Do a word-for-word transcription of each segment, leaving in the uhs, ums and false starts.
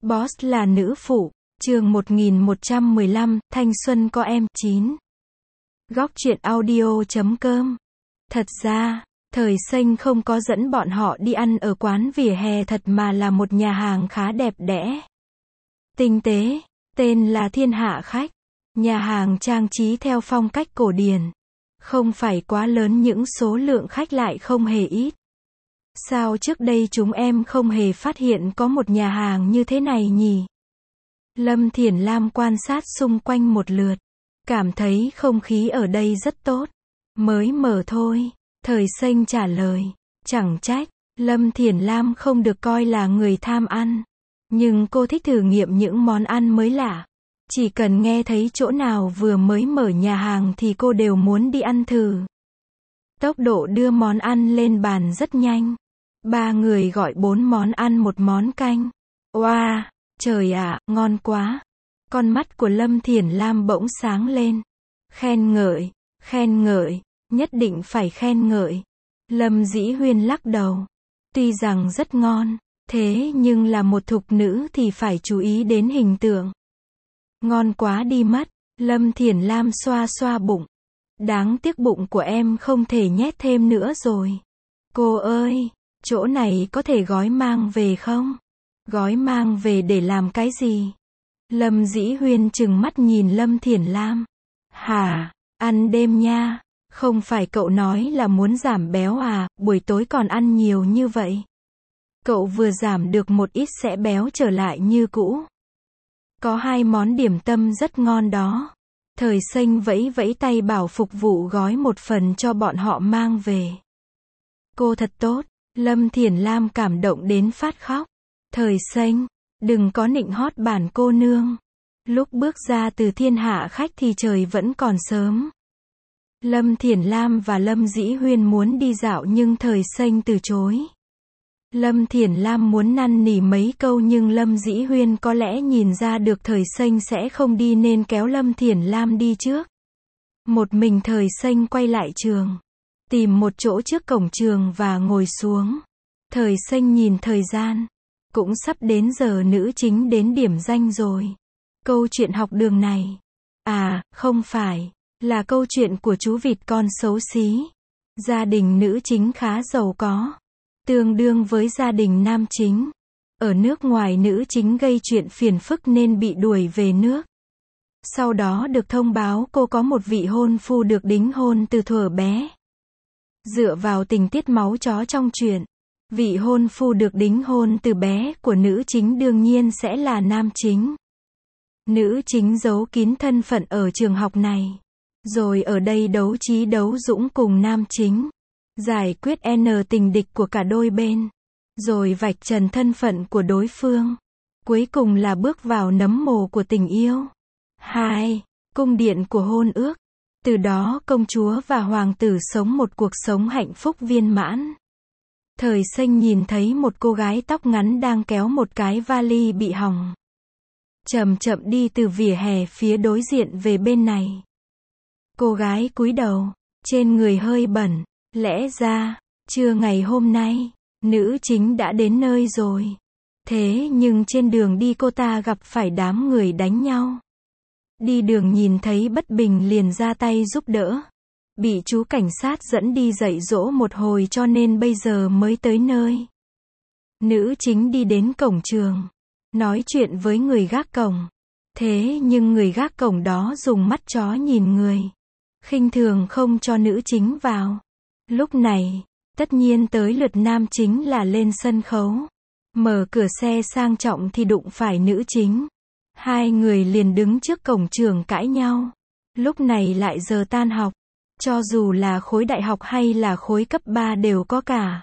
Boss là nữ phụ. Chương một nghìn một trăm mười lăm, thanh xuân có em. chín. Góc truyện audio chấm com. Thật ra, thời xanh không có dẫn bọn họ đi ăn ở quán vỉa hè thật mà là một nhà hàng khá đẹp đẽ, tinh tế, tên là Thiên Hạ Khách. Nhà hàng trang trí theo phong cách cổ điển, không phải quá lớn những số lượng khách lại không hề ít. Sao trước đây chúng em không hề phát hiện có một nhà hàng như thế này nhỉ? Lâm Thiển Lam quan sát xung quanh một lượt, cảm thấy không khí ở đây rất tốt. Mới mở thôi, thời xanh trả lời. Chẳng trách, Lâm Thiển Lam không được coi là người tham ăn. Nhưng cô thích thử nghiệm những món ăn mới lạ. Chỉ cần nghe thấy chỗ nào vừa mới mở nhà hàng thì cô đều muốn đi ăn thử. Tốc độ đưa món ăn lên bàn rất nhanh. Ba người gọi bốn món ăn một món canh. Oa, wow, trời ạ, ngon quá. Con mắt của Lâm Thiển Lam bỗng sáng lên. Khen ngợi, khen ngợi, nhất định phải khen ngợi. Lâm Dĩ Huyên lắc đầu. Tuy rằng rất ngon, thế nhưng là một thục nữ thì phải chú ý đến hình tượng. Ngon quá đi mất. Lâm Thiển Lam xoa xoa bụng. Đáng tiếc bụng của em không thể nhét thêm nữa rồi. Cô ơi, chỗ này có thể gói mang về không? Gói mang về để làm cái gì? Lâm Dĩ Huyên trừng mắt nhìn Lâm Thiển Lam. Hả, ăn đêm nha. Không phải cậu nói là muốn giảm béo à, buổi tối còn ăn nhiều như vậy. Cậu vừa giảm được một ít sẽ béo trở lại như cũ. Có hai món điểm tâm rất ngon đó. Thời xanh vẫy vẫy tay bảo phục vụ gói một phần cho bọn họ mang về. Cô thật tốt. Lâm Thiển Lam cảm động đến phát khóc. Thời xanh, đừng có nịnh hót bản cô nương. Lúc bước ra từ Thiên Hạ Khách thì trời vẫn còn sớm. Lâm Thiển Lam và Lâm Dĩ Huyên muốn đi dạo nhưng thời xanh từ chối. Lâm Thiển Lam muốn năn nỉ mấy câu nhưng Lâm Dĩ Huyên có lẽ nhìn ra được thời xanh sẽ không đi nên kéo Lâm Thiển Lam đi trước. Một mình thời xanh quay lại trường, tìm một chỗ trước cổng trường và ngồi xuống. Thời xanh nhìn thời gian, cũng sắp đến giờ nữ chính đến điểm danh rồi. Câu chuyện học đường này, à, không phải, là câu chuyện của chú vịt con xấu xí. Gia đình nữ chính khá giàu có, tương đương với gia đình nam chính. Ở nước ngoài nữ chính gây chuyện phiền phức nên bị đuổi về nước. Sau đó được thông báo cô có một vị hôn phu được đính hôn từ thuở bé. Dựa vào tình tiết máu chó trong truyện, vị hôn phu được đính hôn từ bé của nữ chính đương nhiên sẽ là nam chính. Nữ chính giấu kín thân phận ở trường học này, rồi ở đây đấu trí đấu dũng cùng nam chính, giải quyết N tình địch của cả đôi bên, rồi vạch trần thân phận của đối phương. Cuối cùng là bước vào nấm mồ của tình yêu. hai. Cung điện của hôn ước. Từ đó công chúa và hoàng tử sống một cuộc sống hạnh phúc viên mãn. Thời xanh nhìn thấy một cô gái tóc ngắn đang kéo một cái vali bị hỏng. Chậm chậm đi từ vỉa hè phía đối diện về bên này. Cô gái cúi đầu, trên người hơi bẩn. Lẽ ra, trưa ngày hôm nay, nữ chính đã đến nơi rồi. Thế nhưng trên đường đi cô ta gặp phải đám người đánh nhau. Đi đường nhìn thấy bất bình liền ra tay giúp đỡ. Bị chú cảnh sát dẫn đi dạy dỗ một hồi cho nên bây giờ mới tới nơi. Nữ chính đi đến cổng trường, nói chuyện với người gác cổng. Thế nhưng người gác cổng đó dùng mắt chó nhìn người, khinh thường không cho nữ chính vào. Lúc này, tất nhiên tới lượt nam chính là lên sân khấu. Mở cửa xe sang trọng thì đụng phải nữ chính. Hai người liền đứng trước cổng trường cãi nhau. Lúc này lại giờ tan học. Cho dù là khối đại học hay là khối cấp ba đều có cả.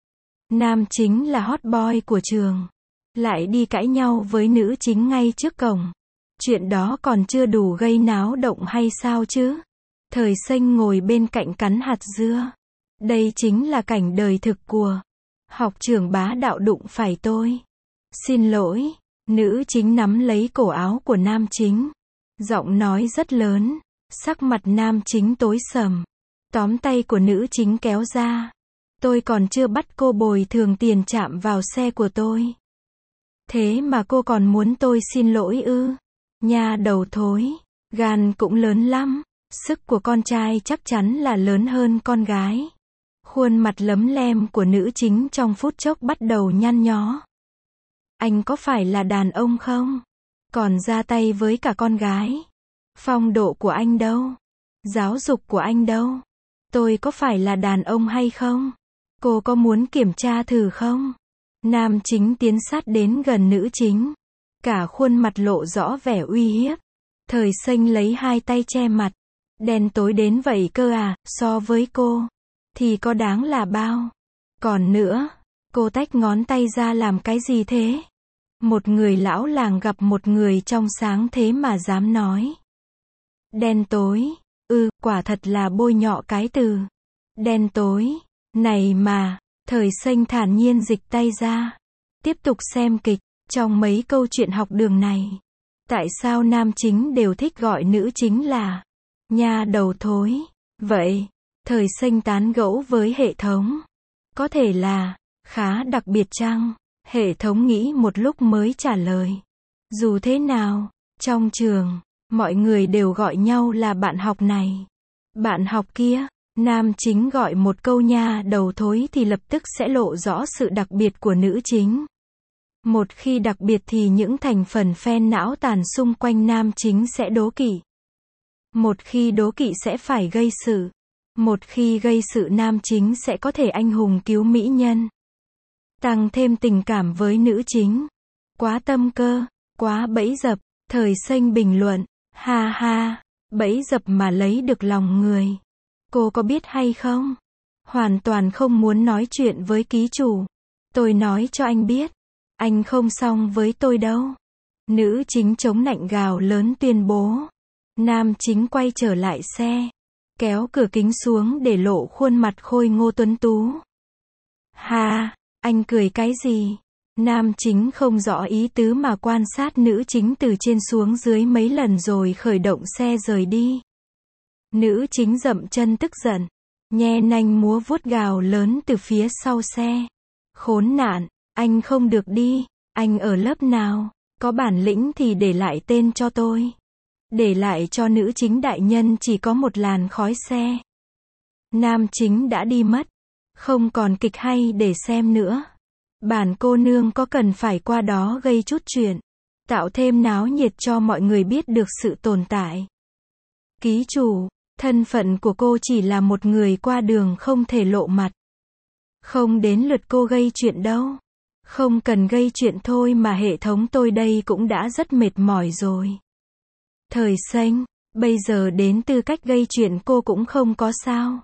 Nam chính là hot boy của trường, lại đi cãi nhau với nữ chính ngay trước cổng. Chuyện đó còn chưa đủ gây náo động hay sao chứ? Thời xanh ngồi bên cạnh cắn hạt dưa. Đây chính là cảnh đời thực của học trưởng bá đạo đụng phải tôi. Xin lỗi. Nữ chính nắm lấy cổ áo của nam chính, giọng nói rất lớn. Sắc mặt nam chính tối sầm, tóm tay của nữ chính kéo ra. Tôi còn chưa bắt cô bồi thường tiền chạm vào xe của tôi. Thế mà cô còn muốn tôi xin lỗi ư? Nha đầu thối, gan cũng lớn lắm. Sức của con trai chắc chắn là lớn hơn con gái. Khuôn mặt lấm lem của nữ chính trong phút chốc bắt đầu nhăn nhó. Anh có phải là đàn ông không? Còn ra tay với cả con gái. Phong độ của anh đâu? Giáo dục của anh đâu? Tôi có phải là đàn ông hay không? Cô có muốn kiểm tra thử không? Nam chính tiến sát đến gần nữ chính. Cả khuôn mặt lộ rõ vẻ uy hiếp. Thời Xanh lấy hai tay che mặt. Đen tối đến vậy cơ à, so với cô thì có đáng là bao. Còn nữa, cô tách ngón tay ra làm cái gì thế? Một người lão làng gặp một người trong sáng thế mà dám nói. Đen tối, ư, ừ, quả thật là bôi nhọ cái từ. Đen tối, này mà, Thời Xanh thản nhiên dịch tay ra. Tiếp tục xem kịch, trong mấy câu chuyện học đường này. Tại sao nam chính đều thích gọi nữ chính là nha đầu thối? Vậy, Thời Xanh tán gẫu với hệ thống. Có thể là khá đặc biệt chăng? Hệ thống nghĩ một lúc mới trả lời. Dù thế nào, trong trường, mọi người đều gọi nhau là bạn học này, bạn học kia. Nam chính gọi một câu nha đầu thối thì lập tức sẽ lộ rõ sự đặc biệt của nữ chính. Một khi đặc biệt thì những thành phần phen não tàn xung quanh nam chính sẽ đố kỵ. Một khi đố kỵ sẽ phải gây sự. Một khi gây sự nam chính sẽ có thể anh hùng cứu mỹ nhân. Tăng thêm tình cảm với nữ chính. Quá tâm cơ, quá bẫy dập. Thời Xanh bình luận. Ha ha, bẫy dập mà lấy được lòng người. Cô có biết hay không? Hoàn toàn không muốn nói chuyện với ký chủ. Tôi nói cho anh biết. Anh không xong với tôi đâu. Nữ chính chống nạnh gào lớn tuyên bố. Nam chính quay trở lại xe. Kéo cửa kính xuống để lộ khuôn mặt khôi ngô tuấn tú. Ha, anh cười cái gì? Nam chính không rõ ý tứ mà quan sát nữ chính từ trên xuống dưới mấy lần rồi khởi động xe rời đi. Nữ chính dậm chân tức giận. Nhe nanh múa vuốt gào lớn từ phía sau xe. Khốn nạn, anh không được đi. Anh ở lớp nào? Có bản lĩnh thì để lại tên cho tôi. Để lại cho nữ chính đại nhân chỉ có một làn khói xe. Nam chính đã đi mất. Không còn kịch hay để xem nữa. Bản cô nương có cần phải qua đó gây chút chuyện. Tạo thêm náo nhiệt cho mọi người biết được sự tồn tại. Ký chủ, thân phận của cô chỉ là một người qua đường không thể lộ mặt. Không đến lượt cô gây chuyện đâu. Không cần gây chuyện thôi mà hệ thống tôi đây cũng đã rất mệt mỏi rồi. Thời Xanh, bây giờ đến tư cách gây chuyện cô cũng không có sao.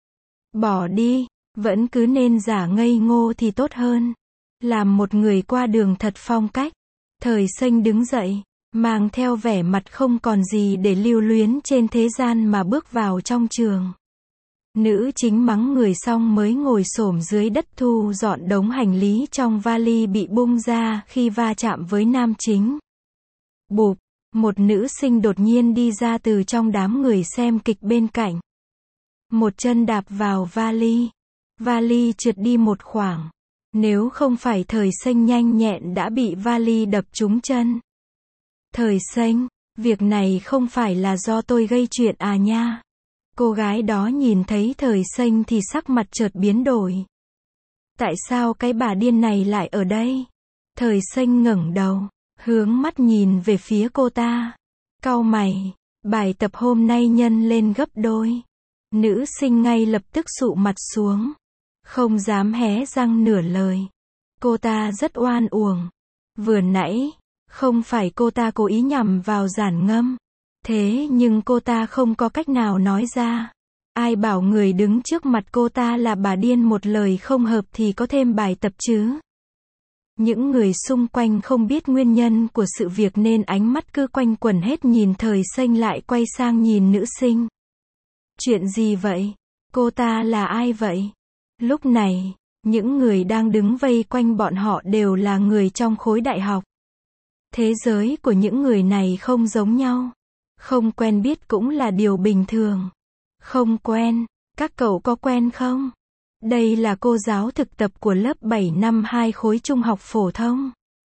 Bỏ đi, vẫn cứ nên giả ngây ngô thì tốt hơn. Làm một người qua đường thật phong cách. Thời Xanh đứng dậy, mang theo vẻ mặt không còn gì để lưu luyến trên thế gian mà bước vào trong trường. Nữ chính mắng người xong mới ngồi xổm dưới đất thu dọn đống hành lý trong vali bị bung ra khi va chạm với nam chính. Bụp, một nữ sinh đột nhiên đi ra từ trong đám người xem kịch bên cạnh. Một chân đạp vào vali. Vali trượt đi một khoảng. Nếu không phải Thời Xanh nhanh nhẹn đã bị vali đập trúng chân. Thời Xanh, việc này không phải là do tôi gây chuyện à nha. Cô gái đó nhìn thấy Thời Xanh thì sắc mặt chợt biến đổi. Tại sao cái bà điên này lại ở đây? Thời Xanh ngẩng đầu, hướng mắt nhìn về phía cô ta. Cau mày, bài tập hôm nay nhân lên gấp đôi. Nữ sinh ngay lập tức sụ mặt xuống. Không dám hé răng nửa lời. Cô ta rất oan uổng. Vừa nãy, không phải cô ta cố ý nhằm vào Giản Ngâm. Thế nhưng cô ta không có cách nào nói ra. Ai bảo người đứng trước mặt cô ta là bà điên một lời không hợp thì có thêm bài tập chứ. Những người xung quanh không biết nguyên nhân của sự việc nên ánh mắt cứ quanh quẩn hết nhìn Thời Xanh lại quay sang nhìn nữ sinh. Chuyện gì vậy? Cô ta là ai vậy? Lúc này, những người đang đứng vây quanh bọn họ đều là người trong khối đại học. Thế giới của những người này không giống nhau. Không quen biết cũng là điều bình thường. Không quen, các cậu có quen không? Đây là cô giáo thực tập của lớp bảy năm hai khối trung học phổ thông.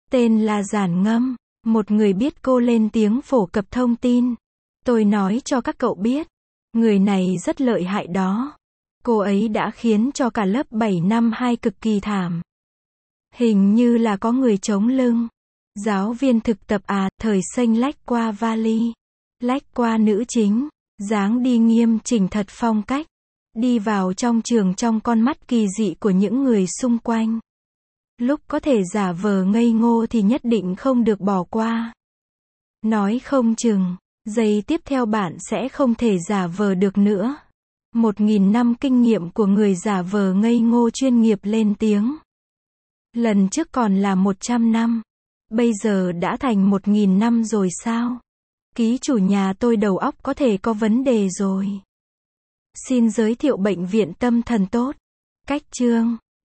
Tên là Giản Ngâm, một người biết cô lên tiếng phổ cập thông tin. Tôi nói cho các cậu biết, người này rất lợi hại đó. Cô ấy đã khiến cho cả lớp bảy năm hai cực kỳ thảm. Hình như là có người chống lưng. Giáo viên thực tập à, Thời Xanh lách qua vali, lách qua nữ chính, dáng đi nghiêm chỉnh thật phong cách, đi vào trong trường trong con mắt kỳ dị của những người xung quanh. Lúc có thể giả vờ ngây ngô thì nhất định không được bỏ qua. Nói không chừng, giây tiếp theo bạn sẽ không thể giả vờ được nữa. Một nghìn năm kinh nghiệm của người giả vờ ngây ngô chuyên nghiệp lên tiếng. Lần trước còn là một trăm năm. Bây giờ đã thành một nghìn năm rồi sao? Ký chủ nhà tôi đầu óc có thể có vấn đề rồi. Xin giới thiệu bệnh viện tâm thần tốt. Cách chương